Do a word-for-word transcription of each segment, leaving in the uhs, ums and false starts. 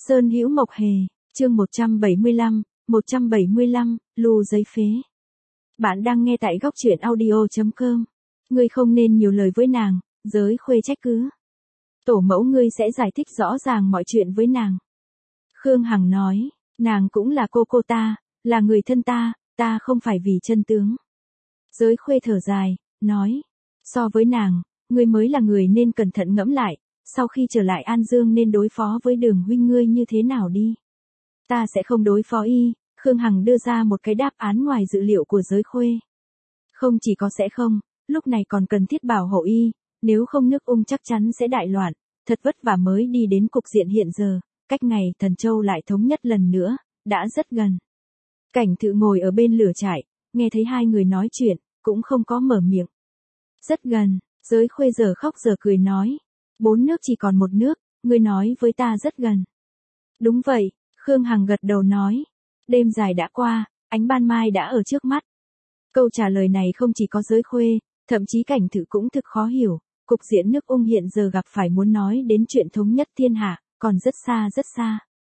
Sơn Hữu Mộc Hề, chương một trăm bảy mươi lăm, một trăm bảy mươi lăm, lưu giấy phế. Bạn đang nghe tại góc truyện audio chấm com. Ngươi không nên nhiều lời với nàng, Giới Khuê trách cứ. Tổ mẫu ngươi sẽ giải thích rõ ràng mọi chuyện với nàng. Khương Hằng nói, nàng cũng là cô cô ta, là người thân ta, ta không phải vì chân tướng. Giới Khuê thở dài, nói, so với nàng, ngươi mới là người nên cẩn thận ngẫm lại, sau khi trở lại An Dương nên đối phó với Đường huynh ngươi như thế nào đi. Ta sẽ không đối phó y. Khương Hằng đưa ra một cái đáp án ngoài dự liệu của Giới Khuê. Không chỉ có sẽ không, lúc này còn cần thiết bảo hộ y, nếu không nước Ung chắc chắn sẽ đại loạn, thật vất vả mới đi đến cục diện hiện giờ, cách ngày Thần Châu lại thống nhất lần nữa, đã rất gần. Cảnh Thự ngồi ở bên lửa trại, nghe thấy hai người nói chuyện, cũng không có mở miệng. Rất gần, Giới Khuê giờ khóc giờ cười nói, bốn nước chỉ còn một nước, ngươi nói với ta rất gần. Đúng vậy, Khương Hằng gật đầu nói. Đêm dài đã qua, ánh ban mai đã ở trước mắt. Câu trả lời này không chỉ có Giới Khuê, thậm chí Cảnh Thự cũng thực khó hiểu, cục diện nước Ung hiện giờ gặp phải muốn nói đến chuyện thống nhất thiên hạ, còn rất xa rất xa.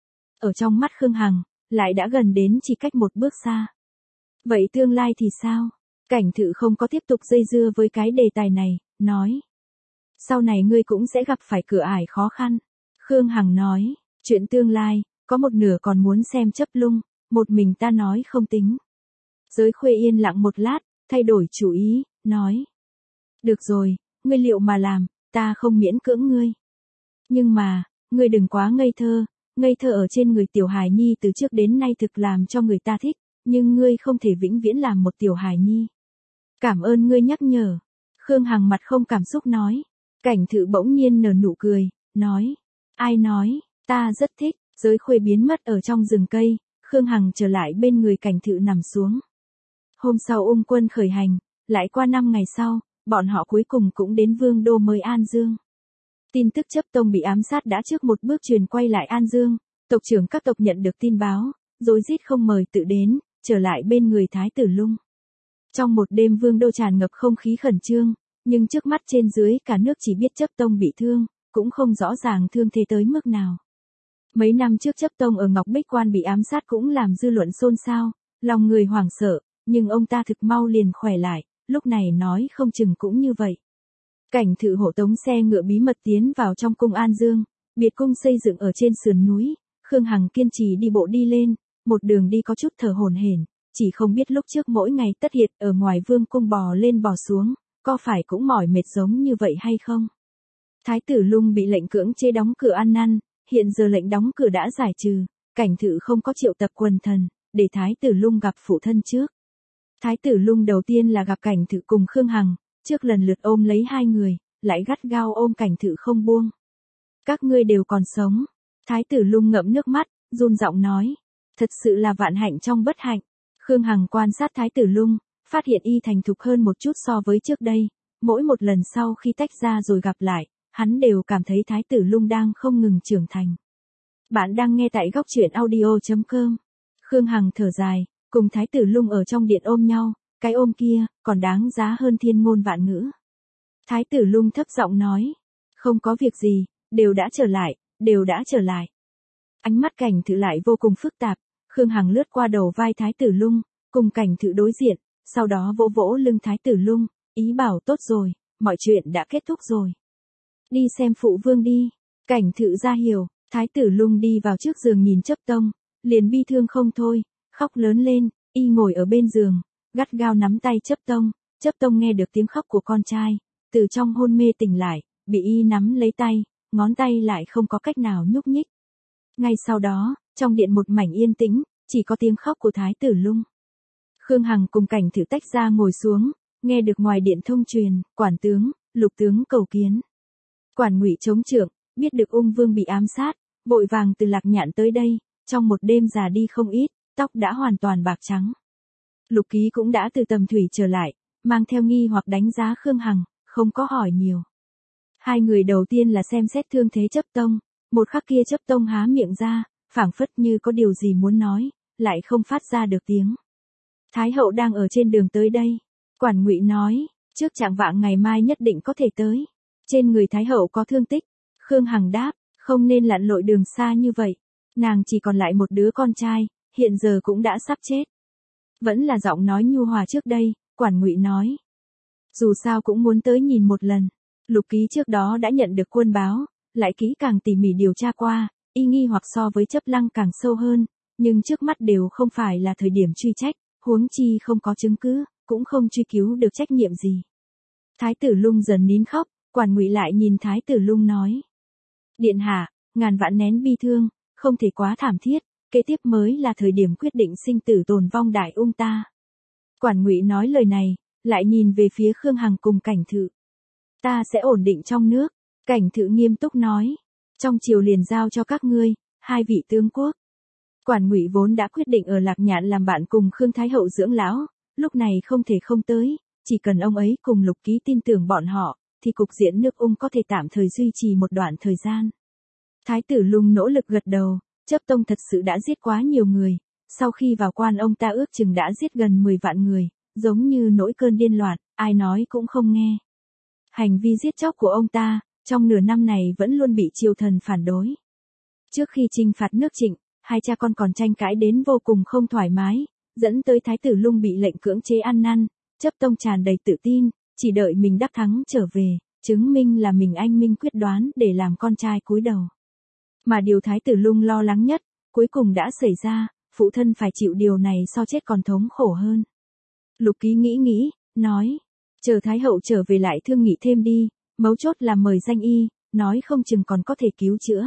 Ở trong mắt Khương Hằng, lại đã gần đến chỉ cách một bước xa. Vậy tương lai thì sao? Cảnh Thự không có tiếp tục dây dưa với cái đề tài này, nói. Sau này ngươi cũng sẽ gặp phải cửa ải khó khăn. Khương Hằng nói, chuyện tương lai, có một nửa còn muốn xem chấp lung, một mình ta nói không tính. Giới Khuê yên lặng một lát, thay đổi chủ ý, nói. Được rồi, ngươi liệu mà làm, ta không miễn cưỡng ngươi. Nhưng mà, ngươi đừng quá ngây thơ, ngây thơ ở trên người tiểu hài nhi từ trước đến nay thực làm cho người ta thích, nhưng ngươi không thể vĩnh viễn làm một tiểu hài nhi. Cảm ơn ngươi nhắc nhở. Khương Hằng mặt không cảm xúc nói. Cảnh Thự bỗng nhiên nở nụ cười, nói. Ai nói, ta rất thích. Giới Khuê biến mất ở trong rừng cây, Khương Hằng trở lại bên người Cảnh Thự nằm xuống. Hôm sau Ung quân khởi hành, lại qua năm ngày sau, bọn họ cuối cùng cũng đến Vương đô mới An Dương. Tin tức Chấp Tông bị ám sát đã trước một bước truyền quay lại An Dương, tộc trưởng các tộc nhận được tin báo, rối rít không mời tự đến, trở lại bên người Thái tử Lung. Trong một đêm Vương đô tràn ngập không khí khẩn trương, nhưng trước mắt trên dưới cả nước chỉ biết Chấp Tông bị thương, cũng không rõ ràng thương thế tới mức nào. Mấy năm trước Chấp Tông ở Ngọc Bích Quan bị ám sát cũng làm dư luận xôn xao, lòng người hoảng sợ, nhưng ông ta thực mau liền khỏe lại, lúc này nói không chừng cũng như vậy. Cảnh Thự hộ tống xe ngựa bí mật tiến vào trong cung An Dương, biệt cung xây dựng ở trên sườn núi, Khương Hằng kiên trì đi bộ đi lên, một đường đi có chút thở hổn hển, chỉ không biết lúc trước mỗi ngày tất hiệt ở ngoài vương cung bò lên bò xuống, có phải cũng mỏi mệt giống như vậy hay không? Thái tử Lung bị lệnh cưỡng chế đóng cửa ăn năn. Hiện giờ lệnh đóng cửa đã giải trừ, Cảnh Thự không có triệu tập quần thần, để Thái tử Lung gặp phụ thân trước. Thái tử Lung đầu tiên là gặp Cảnh Thự cùng Khương Hằng, trước lần lượt ôm lấy hai người, lại gắt gao ôm Cảnh Thự không buông. Các ngươi đều còn sống. Thái tử Lung ngậm nước mắt, run giọng nói. Thật sự là vạn hạnh trong bất hạnh. Khương Hằng quan sát Thái tử Lung, phát hiện y thành thục hơn một chút so với trước đây, mỗi một lần sau khi tách ra rồi gặp lại. Hắn đều cảm thấy Thái tử Lung đang không ngừng trưởng thành. Bạn đang nghe tại góc truyện audio chấm com. Khương Hằng thở dài, cùng Thái tử Lung ở trong điện ôm nhau, cái ôm kia, còn đáng giá hơn thiên ngôn vạn ngữ. Thái tử Lung thấp giọng nói, không có việc gì, đều đã trở lại, đều đã trở lại. Ánh mắt Cảnh Thự lại vô cùng phức tạp, Khương Hằng lướt qua đầu vai Thái tử Lung, cùng Cảnh Thự đối diện, sau đó vỗ vỗ lưng Thái tử Lung, ý bảo tốt rồi, mọi chuyện đã kết thúc rồi. Đi xem phụ vương đi. Cảnh Thự ra hiểu, Thái tử Lung đi vào trước giường nhìn Chấp Tông, liền bi thương không thôi, khóc lớn lên, y ngồi ở bên giường, gắt gao nắm tay Chấp Tông, Chấp Tông nghe được tiếng khóc của con trai, từ trong hôn mê tỉnh lại, bị y nắm lấy tay, ngón tay lại không có cách nào nhúc nhích. Ngay sau đó, trong điện một mảnh yên tĩnh, chỉ có tiếng khóc của Thái tử Lung. Khương Hằng cùng Cảnh Thự tách ra ngồi xuống, nghe được ngoài điện thông truyền, quản tướng, lục tướng cầu kiến. Quản Ngụy chống trượng, biết được Ung vương bị ám sát, vội vàng từ Lạc Nhạn tới đây, trong một đêm già đi không ít, tóc đã hoàn toàn bạc trắng. Lục Ký cũng đã từ Tầm Thủy trở lại, mang theo nghi hoặc đánh giá Khương Hằng, không có hỏi nhiều. Hai người đầu tiên là xem xét thương thế Chấp Tông, một khắc kia Chấp Tông há miệng ra, phảng phất như có điều gì muốn nói, lại không phát ra được tiếng. Thái hậu đang ở trên đường tới đây. Quản Ngụy nói, trước chạng vạng ngày mai nhất định có thể tới. Trên người Thái hậu có thương tích. Khương Hằng đáp, không nên lặn lội đường xa như vậy. Nàng chỉ còn lại một đứa con trai, hiện giờ cũng đã sắp chết. Vẫn là giọng nói nhu hòa trước đây, Quản Ngụy nói. Dù sao cũng muốn tới nhìn một lần. Lục Ký trước đó đã nhận được quân báo, lại kỹ càng tỉ mỉ điều tra qua, y nghi hoặc so với Chấp Lăng càng sâu hơn, nhưng trước mắt đều không phải là thời điểm truy trách, huống chi không có chứng cứ, cũng không truy cứu được trách nhiệm gì. Thái tử Lung dần nín khóc, Quản Ngụy lại nhìn Thái tử Lung nói. Điện hạ, ngàn vạn nén bi thương, không thể quá thảm thiết, kế tiếp mới là thời điểm quyết định sinh tử tồn vong đại ung ta. Quản Ngụy nói lời này, lại nhìn về phía Khương Hằng cùng Cảnh Thự. Ta sẽ ổn định trong nước, Cảnh Thự nghiêm túc nói. Trong triều liền giao cho các ngươi, hai vị tướng quốc. Quản Ngụy vốn đã quyết định ở Lạc Nhạn làm bạn cùng Khương Thái Hậu dưỡng lão, lúc này không thể không tới, chỉ cần ông ấy cùng Lục Ký tin tưởng bọn họ, thì cục diện nước Ung có thể tạm thời duy trì một đoạn thời gian. Thái tử Lung nỗ lực gật đầu, Chấp Tông thật sự đã giết quá nhiều người, sau khi vào quan ông ta ước chừng đã giết gần mười vạn người, giống như nỗi cơn điên loạn, ai nói cũng không nghe. Hành vi giết chóc của ông ta, trong nửa năm này vẫn luôn bị triều thần phản đối. Trước khi trinh phạt nước Trịnh, hai cha con còn tranh cãi đến vô cùng không thoải mái, dẫn tới Thái tử Lung bị lệnh cưỡng chế ăn năn. Chấp Tông tràn đầy tự tin, chỉ đợi mình đắc thắng trở về, chứng minh là mình anh minh quyết đoán để làm con trai cúi đầu. Mà điều Thái tử Lung lo lắng nhất, cuối cùng đã xảy ra, phụ thân phải chịu điều này so chết còn thống khổ hơn. Lục Ký nghĩ nghĩ, nói, chờ Thái hậu trở về lại thương nghị thêm đi, mấu chốt là mời danh y, nói không chừng còn có thể cứu chữa.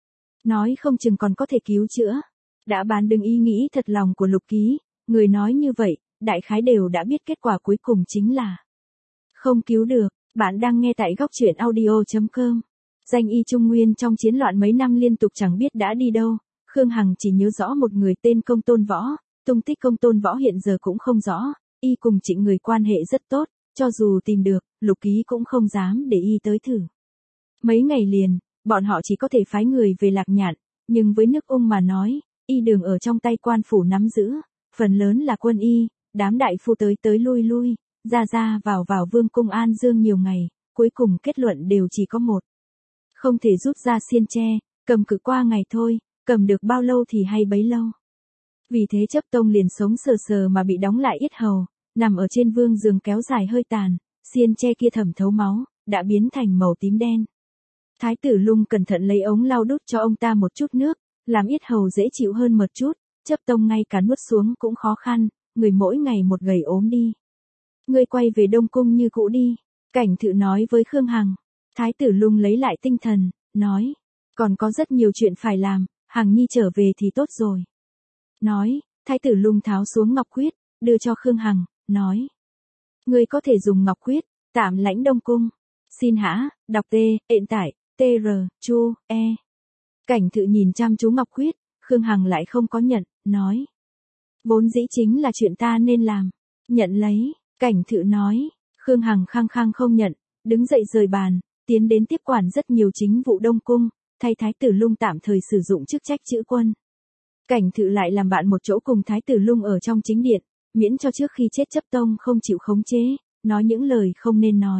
Nói không chừng còn có thể cứu chữa. Đã bán đứng ý nghĩ thật lòng của Lục Ký, người nói như vậy, đại khái đều đã biết kết quả cuối cùng chính là không cứu được. Bạn đang nghe tại góc truyện audio chấm com. Danh y Trung Nguyên trong chiến loạn mấy năm liên tục chẳng biết đã đi đâu, Khương Hằng chỉ nhớ rõ một người tên Công Tôn Võ, tung tích Công Tôn Võ hiện giờ cũng không rõ, y cùng Trịnh người quan hệ rất tốt, cho dù tìm được, Lục Ký cũng không dám để y tới thử. Mấy ngày liền, bọn họ chỉ có thể phái người về Lạc Nhạn, nhưng với nước Ung mà nói, y đường ở trong tay quan phủ nắm giữ, phần lớn là quân y, đám đại phu tới tới lui lui, ra ra vào vào vương cung An Dương nhiều ngày, cuối cùng kết luận đều chỉ có một. Không thể rút ra xiên tre, cầm cự qua ngày thôi, cầm được bao lâu thì hay bấy lâu. Vì thế Chấp Tông liền sống sờ sờ mà bị đóng lại yết hầu, nằm ở trên vương giường kéo dài hơi tàn, xiên tre kia thẩm thấu máu, đã biến thành màu tím đen. Thái tử Lung cẩn thận lấy ống lau đút cho ông ta một chút nước, làm yết hầu dễ chịu hơn một chút, Chấp Tông ngay cả nuốt xuống cũng khó khăn, người mỗi ngày một gầy ốm đi. Ngươi quay về Đông Cung như cũ đi, Cảnh Thự nói với Khương Hằng. Thái tử Lung lấy lại tinh thần, nói, còn có rất nhiều chuyện phải làm, Hằng Nhi trở về thì tốt rồi. Nói, Thái tử Lung tháo xuống ngọc quyết, đưa cho Khương Hằng, nói. Ngươi có thể dùng ngọc quyết, tạm lãnh Đông Cung. Xin hả, đọc T, ện tải, T R, Chu, E. Cảnh Thự nhìn chăm chú ngọc quyết, Khương Hằng lại không có nhận, nói. Vốn dĩ chính là chuyện ta nên làm. Nhận lấy, Cảnh Thự nói, Khương Hằng khăng khăng không nhận, đứng dậy rời bàn, tiến đến tiếp quản rất nhiều chính vụ Đông Cung, thay Thái tử Lung tạm thời sử dụng chức trách chữ quân. Cảnh Thự lại làm bạn một chỗ cùng Thái tử Lung ở trong chính điện, miễn cho trước khi chết Chấp Tông không chịu khống chế, nói những lời không nên nói.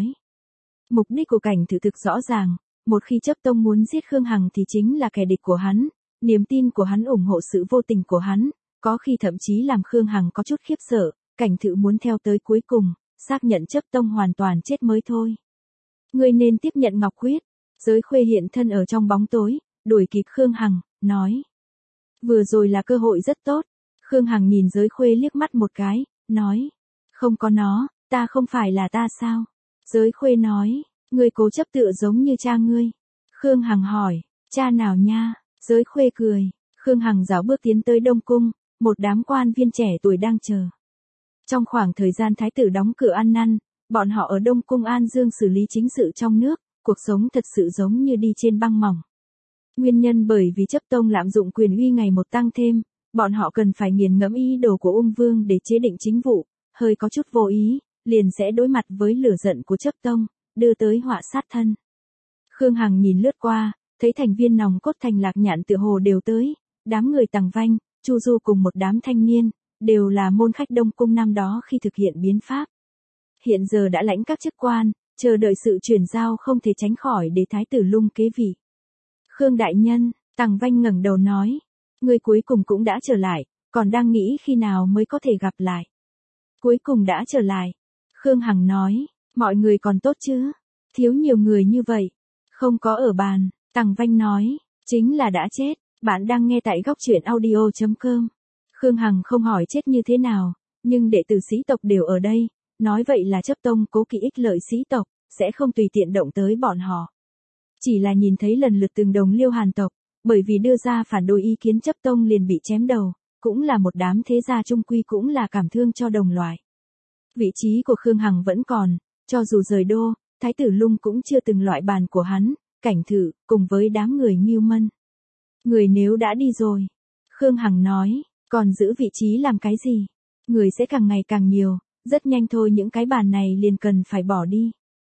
Mục đích của Cảnh Thự thực rõ ràng, một khi Chấp Tông muốn giết Khương Hằng thì chính là kẻ địch của hắn, niềm tin của hắn ủng hộ sự vô tình của hắn, có khi thậm chí làm Khương Hằng có chút khiếp sợ, Cảnh Thự muốn theo tới cuối cùng, xác nhận Chấp Tông hoàn toàn chết mới thôi. Ngươi nên tiếp nhận ngọc quyết. Giới Khuê hiện thân ở trong bóng tối, đuổi kịp Khương Hằng, nói. Vừa rồi là cơ hội rất tốt. Khương Hằng nhìn Giới Khuê liếc mắt một cái, nói. Không có nó, ta không phải là ta sao? Giới Khuê nói, ngươi cố chấp tựa giống như cha ngươi. Khương Hằng hỏi, cha nào nha? Giới Khuê cười, Khương Hằng rảo bước tiến tới Đông Cung, một đám quan viên trẻ tuổi đang chờ. Trong khoảng thời gian thái tử đóng cửa ăn năn, bọn họ ở Đông Cung An Dương xử lý chính sự trong nước, cuộc sống thật sự giống như đi trên băng mỏng. Nguyên nhân bởi vì Chấp Tông lạm dụng quyền uy ngày một tăng thêm, bọn họ cần phải nghiền ngẫm ý đồ của Ung Vương để chế định chính vụ, hơi có chút vô ý, liền sẽ đối mặt với lửa giận của Chấp Tông, đưa tới họa sát thân. Khương Hằng nhìn lướt qua, thấy thành viên nòng cốt thành Lạc Nhạn tựa hồ đều tới, đám người Tằng Vanh, Chu Du cùng một đám thanh niên, đều là môn khách Đông Cung năm đó khi thực hiện biến pháp. Hiện giờ đã lãnh các chức quan, chờ đợi sự chuyển giao không thể tránh khỏi để thái tử Lung kế vị. Khương đại nhân, Tằng Vanh ngẩng đầu nói, Ngươi cuối cùng cũng đã trở lại, còn đang nghĩ khi nào mới có thể gặp lại. Cuối cùng đã trở lại. Khương Hằng nói, mọi người còn tốt chứ? Thiếu nhiều người như vậy. Không có ở bàn, Tằng Vanh nói, chính là đã chết. Bạn đang nghe tại góc truyện audio chấm com. Khương Hằng không hỏi chết như thế nào, nhưng đệ tử sĩ tộc đều ở đây, nói vậy là chấp tông cố kỵ ích lợi sĩ tộc, sẽ không tùy tiện động tới bọn họ. Chỉ là nhìn thấy lần lượt từng đồng liêu Hàn tộc, bởi vì đưa ra phản đối ý kiến chấp tông liền bị chém đầu, cũng là một đám thế gia trung quy cũng là cảm thương cho đồng loại. Vị trí của Khương Hằng vẫn còn, cho dù rời đô, Thái tử Lung cũng chưa từng loại bàn của hắn, Cảnh Thử, cùng với đám người Ngưu Mân. Người nếu đã đi rồi, Khương Hằng nói, còn giữ vị trí làm cái gì? Người sẽ càng ngày càng nhiều, rất nhanh thôi những cái bàn này liền cần phải bỏ đi.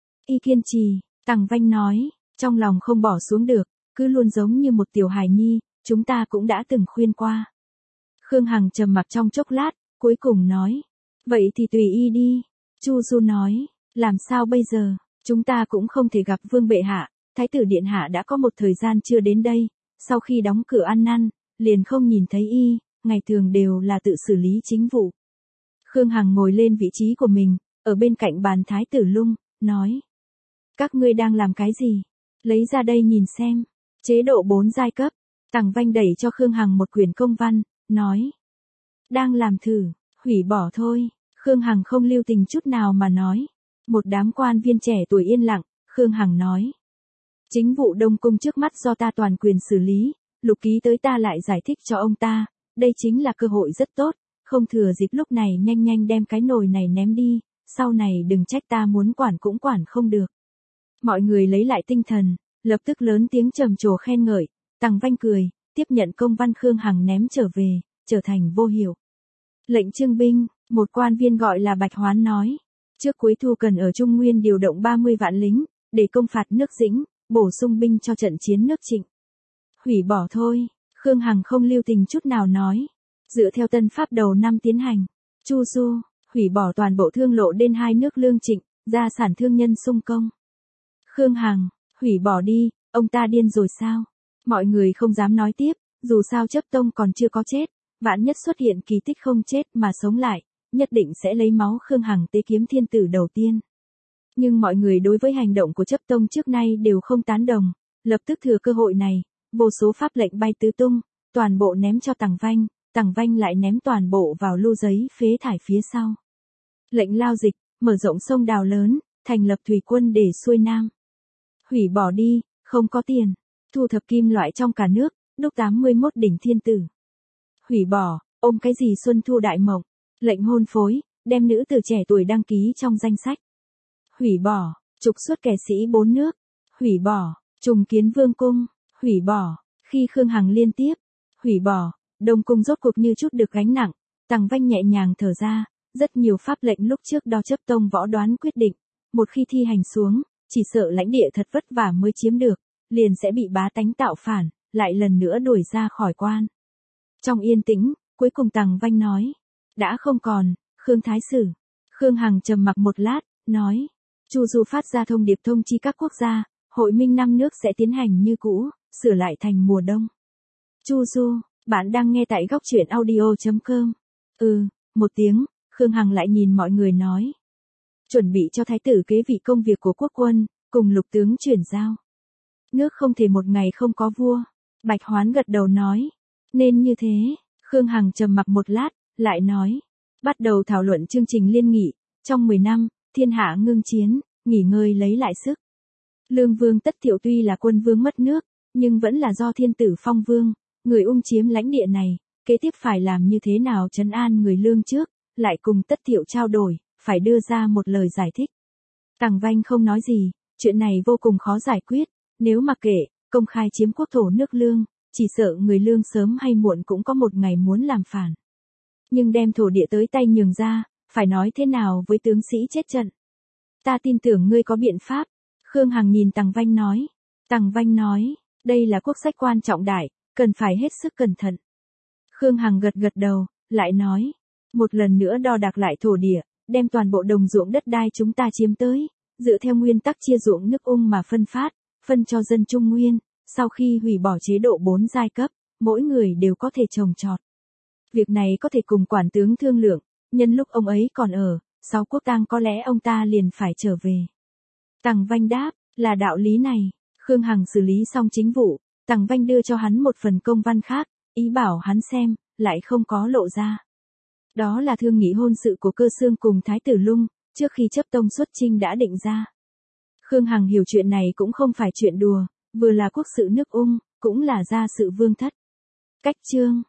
Y kiên trì, Tằng Vanh nói, trong lòng không bỏ xuống được, cứ luôn giống như một tiểu hài nhi, chúng ta cũng đã từng khuyên qua. Khương Hằng trầm mặc trong chốc lát, cuối cùng nói, vậy thì tùy y đi. Chu Du nói, làm sao bây giờ, chúng ta cũng không thể gặp Vương bệ hạ, Thái tử điện hạ đã có một thời gian chưa đến đây, sau khi đóng cửa ăn năn, liền không nhìn thấy y, ngày thường đều là tự xử lý chính vụ. Khương Hằng ngồi lên vị trí của mình, ở bên cạnh bàn Thái tử Lung, nói, các ngươi đang làm cái gì? Lấy ra đây nhìn xem. Chế độ bốn giai cấp. Tằng Vanh đẩy cho Khương Hằng một quyển công văn, nói, đang làm thử, hủy bỏ thôi. Khương Hằng không lưu tình chút nào mà nói. Một đám quan viên trẻ tuổi yên lặng, Khương Hằng nói, chính vụ Đông Cung trước mắt do ta toàn quyền xử lý, Lục Ký tới ta lại giải thích cho ông ta, đây chính là cơ hội rất tốt, không thừa dịp lúc này nhanh nhanh đem cái nồi này ném đi, sau này đừng trách ta muốn quản cũng quản không được. Mọi người lấy lại tinh thần, lập tức lớn tiếng trầm trồ khen ngợi, Tằng Vanh cười, tiếp nhận công văn Khương Hằng ném trở về, trở thành vô hiệu. Lệnh trưng binh, một quan viên gọi là Bạch Hoán nói, trước cuối thu cần ở Trung Nguyên điều động ba mươi vạn lính, để công phạt nước Dĩnh, bổ sung binh cho trận chiến nước Trịnh. Hủy bỏ thôi, Khương Hằng không lưu tình chút nào nói, dựa theo tân pháp đầu năm tiến hành, Chu Du, hủy bỏ toàn bộ thương lộ đến hai nước Lương Trịnh, gia sản thương nhân xung công. Khương Hằng, hủy bỏ đi, ông ta điên rồi sao? Mọi người không dám nói tiếp, dù sao chấp tông còn chưa có chết, vạn nhất xuất hiện kỳ tích không chết mà sống lại, nhất định sẽ lấy máu Khương Hằng tế kiếm thiên tử đầu tiên. Nhưng mọi người đối với hành động của chấp tông trước nay đều không tán đồng, lập tức thừa cơ hội này, vô số pháp lệnh bay tứ tung, toàn bộ ném cho Tằng Vanh, Tằng Vanh lại ném toàn bộ vào lưu giấy phế thải phía sau. Lệnh lao dịch, mở rộng sông đào lớn, thành lập thủy quân để xuôi nam. Hủy bỏ đi, không có tiền, thu thập kim loại trong cả nước, đúc tám mươi mốt đỉnh thiên tử. Hủy bỏ, ôm cái gì xuân thu đại mộng, lệnh hôn phối, đem nữ tử trẻ tuổi đăng ký trong danh sách. Hủy bỏ, trục xuất kẻ sĩ bốn nước. Hủy bỏ, trùng kiến vương cung. Hủy bỏ, khi Khương Hằng liên tiếp. Hủy bỏ, Đông Cung rốt cuộc như chút được gánh nặng. Tằng Vanh nhẹ nhàng thở ra, rất nhiều pháp lệnh lúc trước đó chấp tông võ đoán quyết định, một khi thi hành xuống, chỉ sợ lãnh địa thật vất vả mới chiếm được, liền sẽ bị bá tánh tạo phản, lại lần nữa đuổi ra khỏi quan. Trong yên tĩnh, cuối cùng Tằng Vanh nói, đã không còn, Khương Thái Sử. Khương Hằng trầm mặc một lát, nói, Chu Du phát ra thông điệp thông chi các quốc gia, hội minh năm nước sẽ tiến hành như cũ, sửa lại thành mùa đông. Chu Du, bạn đang nghe tại góc truyện audio chấm com. Ừ, một tiếng, Khương Hằng lại nhìn mọi người nói, chuẩn bị cho thái tử kế vị công việc của quốc quân, cùng lục tướng chuyển giao. Nước không thể một ngày không có vua. Bạch Hoán gật đầu nói, nên như thế. Khương Hằng trầm mặc một lát, lại nói, bắt đầu thảo luận chương trình liên nghị, trong mười năm, thiên hạ ngưng chiến, nghỉ ngơi lấy lại sức. Lương Vương Tất Thiệu tuy là quân vương mất nước, nhưng vẫn là do thiên tử phong vương, người ung chiếm lãnh địa này, kế tiếp phải làm như thế nào trấn an người Lương trước, lại cùng Tất Thiệu trao đổi, phải đưa ra một lời giải thích. Tằng Vanh không nói gì, chuyện này vô cùng khó giải quyết, nếu mà kể, công khai chiếm quốc thổ nước Lương, chỉ sợ người Lương sớm hay muộn cũng có một ngày muốn làm phản. Nhưng đem thổ địa tới tay nhường ra, phải nói thế nào với tướng sĩ chết trận? Ta tin tưởng ngươi có biện pháp. Khương Hằng nhìn Tằng Vanh nói. Tằng Vanh nói, đây là quốc sách quan trọng đại, cần phải hết sức cẩn thận. Khương Hằng gật gật đầu, lại nói, một lần nữa đo đạc lại thổ địa, đem toàn bộ đồng ruộng đất đai chúng ta chiếm tới, dựa theo nguyên tắc chia ruộng nước ung mà phân phát, phân cho dân Trung Nguyên, sau khi hủy bỏ chế độ bốn giai cấp, mỗi người đều có thể trồng trọt. Việc này có thể cùng quản tướng thương lượng, nhân lúc ông ấy còn ở, sau quốc tang có lẽ ông ta liền phải trở về. Tằng Vanh đáp, là đạo lý này. Khương Hằng xử lý xong chính vụ, Tằng Vanh đưa cho hắn một phần công văn khác, ý bảo hắn xem, lại không có lộ ra. Đó là thương nghị hôn sự của Cơ Xương cùng Thái tử Lung, trước khi chấp tông xuất chinh đã định ra. Khương Hằng hiểu chuyện này cũng không phải chuyện đùa, vừa là quốc sự nước Ung, cũng là gia sự vương thất. Cách chương